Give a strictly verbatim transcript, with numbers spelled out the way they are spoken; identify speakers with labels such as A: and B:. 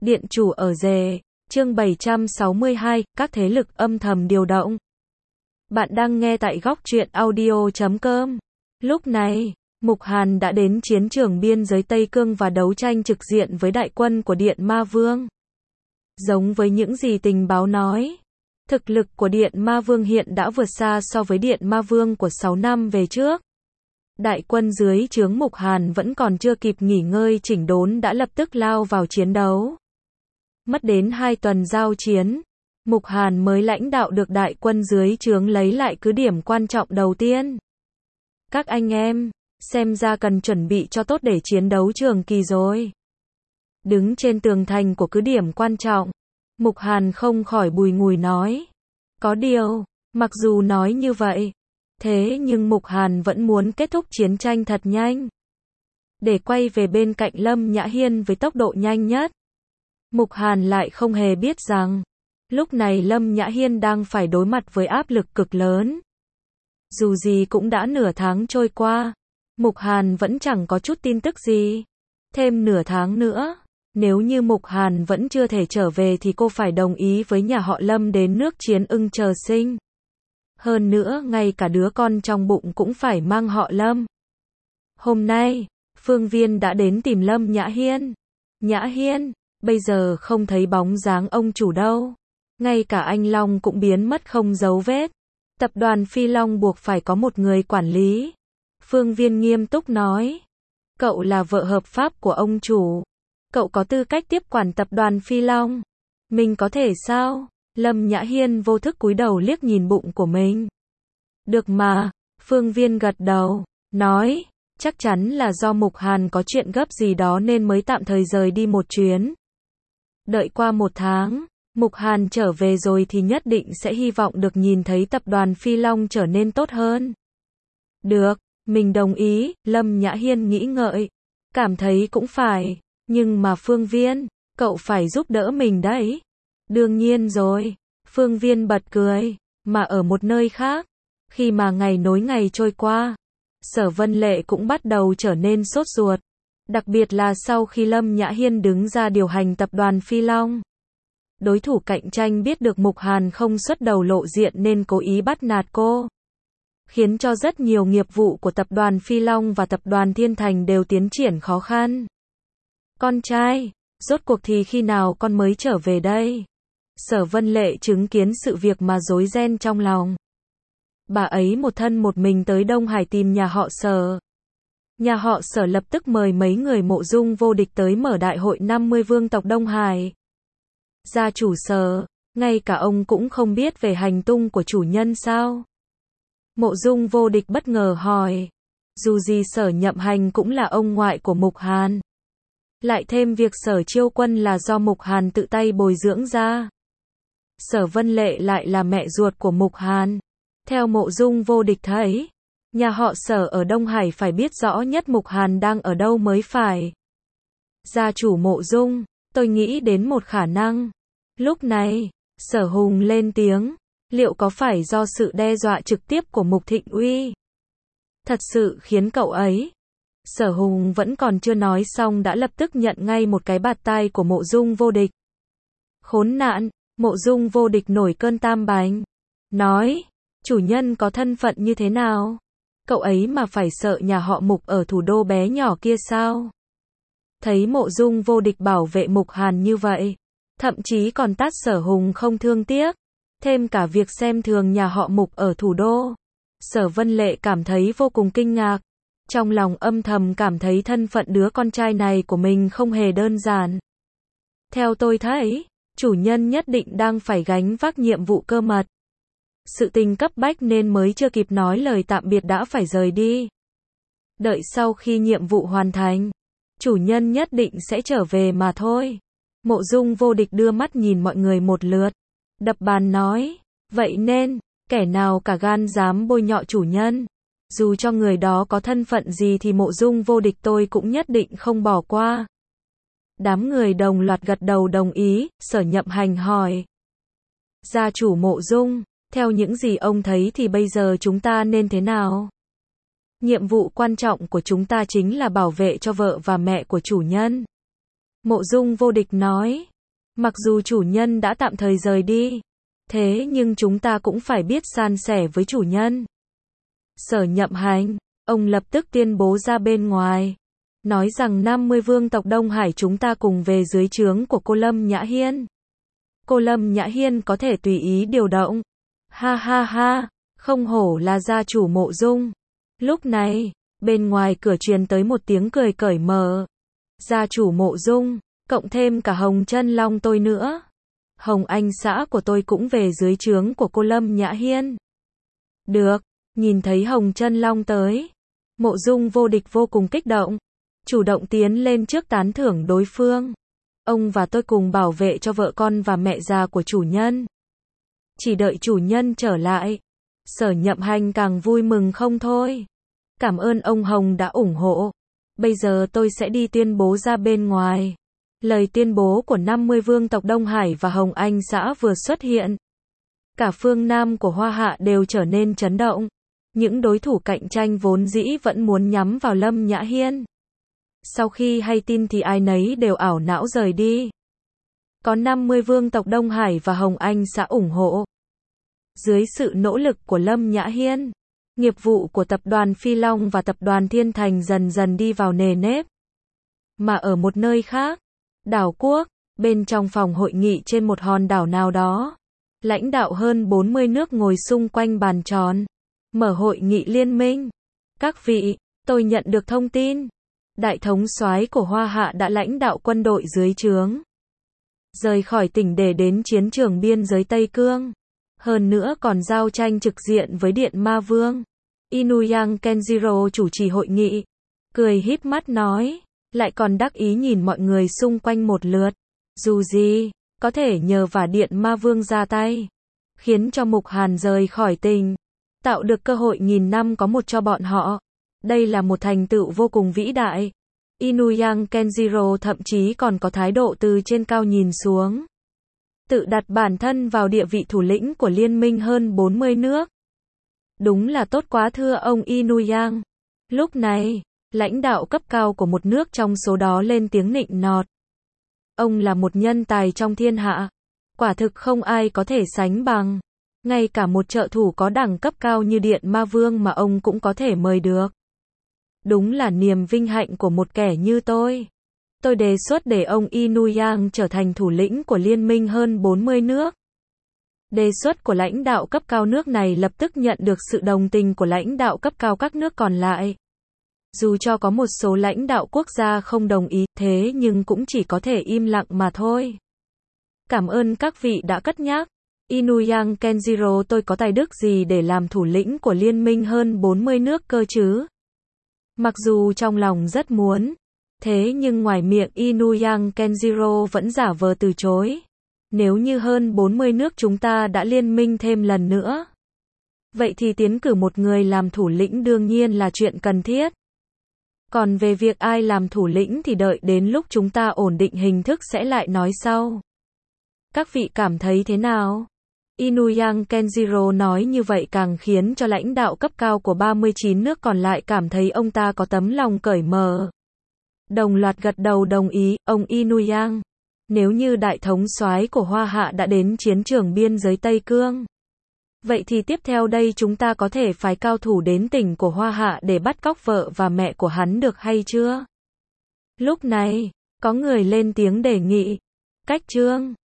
A: Điện chủ ở rể, chương bảy trăm sáu mươi hai, các thế lực âm thầm điều động. Bạn đang nghe tại góc truyện audio chấm com. Lúc này, Mục Hàn đã đến chiến trường biên giới Tây Cương và đấu tranh trực diện với đại quân của Điện Ma Vương. Giống với những gì tình báo nói, thực lực của Điện Ma Vương hiện đã vượt xa so với Điện Ma Vương của sáu năm về trước. Đại quân dưới trướng Mục Hàn vẫn còn chưa kịp nghỉ ngơi chỉnh đốn đã lập tức lao vào chiến đấu. Mất đến hai tuần giao chiến, Mục Hàn mới lãnh đạo được đại quân dưới trướng lấy lại cứ điểm quan trọng đầu tiên. Các anh em, xem ra cần chuẩn bị cho tốt để chiến đấu trường kỳ rồi. Đứng trên tường thành của cứ điểm quan trọng, Mục Hàn không khỏi bùi ngùi nói. Có điều, mặc dù nói như vậy, thế nhưng Mục Hàn vẫn muốn kết thúc chiến tranh thật nhanh, để quay về bên cạnh Lâm Nhã Hiên với tốc độ nhanh nhất. Mục Hàn lại không hề biết rằng, lúc này Lâm Nhã Hiên đang phải đối mặt với áp lực cực lớn. Dù gì cũng đã nửa tháng trôi qua, Mục Hàn vẫn chẳng có chút tin tức gì. Thêm nửa tháng nữa, nếu như Mục Hàn vẫn chưa thể trở về thì cô phải đồng ý với nhà họ Lâm đến nước Chiến Ưng chờ sinh. Hơn nữa, ngay cả đứa con trong bụng cũng phải mang họ Lâm. Hôm nay, Phương Viên đã đến tìm Lâm Nhã Hiên. Nhã Hiên, bây giờ không thấy bóng dáng ông chủ đâu. Ngay cả anh Long cũng biến mất không dấu vết. Tập đoàn Phi Long buộc phải có một người quản lý. Phương Viên nghiêm túc nói. Cậu là vợ hợp pháp của ông chủ. Cậu có tư cách tiếp quản tập đoàn Phi Long. Mình có thể sao? Lâm Nhã Hiên vô thức cúi đầu liếc nhìn bụng của mình. Được mà, Phương Viên gật đầu, nói, chắc chắn là do Mục Hàn có chuyện gấp gì đó nên mới tạm thời rời đi một chuyến. Đợi qua một tháng, Mục Hàn trở về rồi thì nhất định sẽ hy vọng được nhìn thấy tập đoàn Phi Long trở nên tốt hơn. Được, mình đồng ý, Lâm Nhã Hiên nghĩ ngợi, cảm thấy cũng phải, nhưng mà Phương Viên, cậu phải giúp đỡ mình đấy. Đương nhiên rồi, Phương Viên bật cười, mà ở một nơi khác, khi mà ngày nối ngày trôi qua, Sở Vân Lệ cũng bắt đầu trở nên sốt ruột, đặc biệt là sau khi Lâm Nhã Hiên đứng ra điều hành tập đoàn Phi Long. Đối thủ cạnh tranh biết được Mục Hàn không xuất đầu lộ diện nên cố ý bắt nạt cô, khiến cho rất nhiều nghiệp vụ của tập đoàn Phi Long và tập đoàn Thiên Thành đều tiến triển khó khăn. Con trai, rốt cuộc thì khi nào con mới trở về đây? Sở Vân Lệ chứng kiến sự việc mà rối ren trong lòng. Bà ấy một thân một mình tới Đông Hải tìm nhà họ Sở. Nhà họ Sở lập tức mời mấy người Mộ Dung Vô Địch tới mở đại hội năm mươi vương tộc Đông Hải. Gia chủ Sở, ngay cả ông cũng không biết về hành tung của chủ nhân sao? Mộ Dung Vô Địch bất ngờ hỏi. Dù gì Sở Nhậm Hành cũng là ông ngoại của Mục Hàn. Lại thêm việc Sở Chiêu Quân là do Mục Hàn tự tay bồi dưỡng ra. Sở Vân Lệ lại là mẹ ruột của Mục Hàn. Theo Mộ Dung Vô Địch thấy, nhà họ Sở ở Đông Hải phải biết rõ nhất Mục Hàn đang ở đâu mới phải. Gia chủ Mộ Dung, tôi nghĩ đến một khả năng. Lúc này, Sở Hùng lên tiếng, liệu có phải do sự đe dọa trực tiếp của Mục Thịnh Uy thật sự khiến cậu ấy? Sở Hùng vẫn còn chưa nói xong đã lập tức nhận ngay một cái bạt tai của Mộ Dung Vô Địch. Khốn nạn, Mộ Dung Vô Địch nổi cơn tam bành, nói, chủ nhân có thân phận như thế nào? Cậu ấy mà phải sợ nhà họ Mục ở thủ đô bé nhỏ kia sao? Thấy Mộ Dung Vô Địch bảo vệ Mục Hàn như vậy, thậm chí còn tát Sở Hùng không thương tiếc, thêm cả việc xem thường nhà họ Mục ở thủ đô. Sở Vân Lệ cảm thấy vô cùng kinh ngạc, trong lòng âm thầm cảm thấy thân phận đứa con trai này của mình không hề đơn giản. Theo tôi thấy, chủ nhân nhất định đang phải gánh vác nhiệm vụ cơ mật. Sự tình cấp bách nên mới chưa kịp nói lời tạm biệt đã phải rời đi. Đợi sau khi nhiệm vụ hoàn thành, chủ nhân nhất định sẽ trở về mà thôi. Mộ Dung Vô Địch đưa mắt nhìn mọi người một lượt, đập bàn nói, vậy nên, kẻ nào cả gan dám bôi nhọ chủ nhân, dù cho người đó có thân phận gì thì Mộ Dung Vô Địch tôi cũng nhất định không bỏ qua. Đám người đồng loạt gật đầu đồng ý. Sở Nhậm Hành hỏi, gia chủ Mộ Dung, theo những gì ông thấy thì bây giờ chúng ta nên thế nào? Nhiệm vụ quan trọng của chúng ta chính là bảo vệ cho vợ và mẹ của chủ nhân. Mộ Dung Vô Địch nói, Mặc dù chủ nhân đã tạm thời rời đi, thế nhưng chúng ta cũng phải biết san sẻ với chủ nhân. Sở Nhậm Hành, ông lập tức tuyên bố ra bên ngoài, nói rằng năm mươi vương tộc Đông Hải chúng ta cùng về dưới trướng của cô Lâm Nhã Hiên. Cô Lâm Nhã Hiên có thể tùy ý điều động. Ha ha ha, không hổ là gia chủ Mộ Dung. Lúc này, bên ngoài cửa truyền tới một tiếng cười cởi mở. Gia chủ Mộ Dung, cộng thêm cả Hồng Chân Long tôi nữa. Hồng Anh xã của tôi cũng về dưới trướng của cô Lâm Nhã Hiên. Được, nhìn thấy Hồng Chân Long tới, Mộ Dung Vô Địch vô cùng kích động, chủ động tiến lên trước tán thưởng đối phương. Ông và tôi cùng bảo vệ cho vợ con và mẹ già của chủ nhân. Chỉ đợi chủ nhân trở lại. Sở Nhậm Hành càng vui mừng không thôi. Cảm ơn ông Hồng đã ủng hộ. Bây giờ tôi sẽ đi tuyên bố ra bên ngoài. Lời tuyên bố của năm mươi vương tộc Đông Hải và Hồng Anh xã vừa xuất hiện. Cả phương Nam của Hoa Hạ đều trở nên chấn động. Những đối thủ cạnh tranh vốn dĩ vẫn muốn nhắm vào Lâm Nhã Hiên. Sau khi hay tin thì ai nấy đều ảo não rời đi. Có năm mươi vương tộc Đông Hải và Hồng Anh xã ủng hộ. Dưới sự nỗ lực của Lâm Nhã Hiên, nghiệp vụ của tập đoàn Phi Long và tập đoàn Thiên Thành dần dần đi vào nề nếp. Mà ở một nơi khác, đảo quốc, bên trong phòng hội nghị trên một hòn đảo nào đó, lãnh đạo hơn bốn mươi nước ngồi xung quanh bàn tròn, mở hội nghị liên minh. Các vị, tôi nhận được thông tin. Đại thống soái của Hoa Hạ đã lãnh đạo quân đội dưới trướng, rời khỏi tỉnh để đến chiến trường biên giới Tây Cương. Hơn nữa còn giao tranh trực diện với Điện Ma Vương. Inuyang Kenjiro chủ trì hội nghị, cười híp mắt nói, lại còn đắc ý nhìn mọi người xung quanh một lượt. Dù gì, có thể nhờ vả Điện Ma Vương ra tay, khiến cho Mục Hàn rời khỏi tỉnh, tạo được cơ hội nghìn năm có một cho bọn họ. Đây là một thành tựu vô cùng vĩ đại. Inuyang Kenjiro thậm chí còn có thái độ từ trên cao nhìn xuống, tự đặt bản thân vào địa vị thủ lĩnh của liên minh hơn bốn mươi nước. Đúng là tốt quá thưa ông Inuyang. Lúc này, lãnh đạo cấp cao của một nước trong số đó lên tiếng nịnh nọt. Ông là một nhân tài trong thiên hạ. Quả thực không ai có thể sánh bằng. Ngay cả một trợ thủ có đẳng cấp cao như Điện Ma Vương mà ông cũng có thể mời được. Đúng là niềm vinh hạnh của một kẻ như tôi. Tôi đề xuất để ông Inuyang trở thành thủ lĩnh của liên minh hơn bốn mươi nước. Đề xuất của lãnh đạo cấp cao nước này lập tức nhận được sự đồng tình của lãnh đạo cấp cao các nước còn lại. Dù cho có một số lãnh đạo quốc gia không đồng ý, thế nhưng cũng chỉ có thể im lặng mà thôi. Cảm ơn các vị đã cất nhắc. Inuyang Kenjiro, tôi có tài đức gì để làm thủ lĩnh của liên minh hơn bốn mươi nước cơ chứ? Mặc dù trong lòng rất muốn, thế nhưng ngoài miệng Inuyang Kenjiro vẫn giả vờ từ chối. Nếu như hơn bốn mươi nước chúng ta đã liên minh thêm lần nữa, vậy thì tiến cử một người làm thủ lĩnh đương nhiên là chuyện cần thiết. Còn về việc ai làm thủ lĩnh thì đợi đến lúc chúng ta ổn định hình thức sẽ lại nói sau. Các vị cảm thấy thế nào? Inuyang Kenjiro nói như vậy càng khiến cho lãnh đạo cấp cao của ba mươi chín nước còn lại cảm thấy ông ta có tấm lòng cởi mở. Đồng loạt gật đầu đồng ý, ông Inuyang. Nếu như đại thống soái của Hoa Hạ đã đến chiến trường biên giới Tây Cương, vậy thì tiếp theo đây chúng ta có thể phái cao thủ đến tỉnh của Hoa Hạ để bắt cóc vợ và mẹ của hắn được hay chưa? Lúc này, có người lên tiếng đề nghị. Cách chương